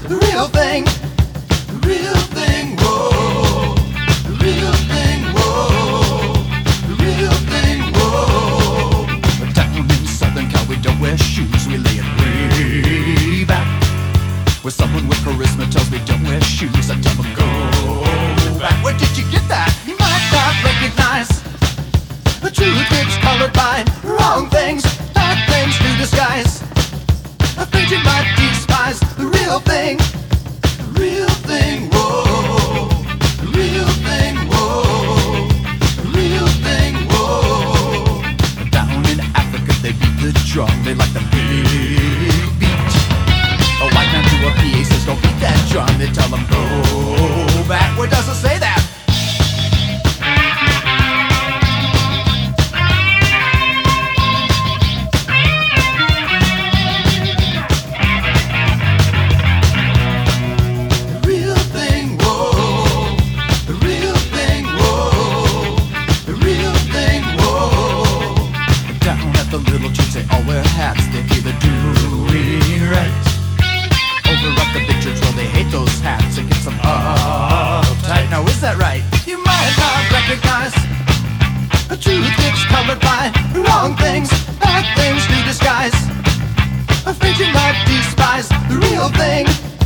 the real thing, the real thing, whoa, the real thing, whoa, the real thing, whoa. Down in Southern Cal we don't wear shoes, we lay it way back. Where someone with charisma tells me don't wear shoes, I tell them go back. Where did you get that? You might not recognize the truth gets colored by wrong things, bad things to disguise. I think you might despise the real thing, the real thing, whoa, the real thing, whoa, the real thing, whoa. Down in Africa they beat the drum, they like the big beat. A white man to a PA says don't beat that drum, they tell him go back. Where does it say that? The little chicks, they all wear hats, they feel they're doing right. Over at the big church, well, they hate those hats, it gets them uptight. Now is that right? You might not recognize the truth gets covered by wrong things, bad things to disguise. I think you might despise the real thing.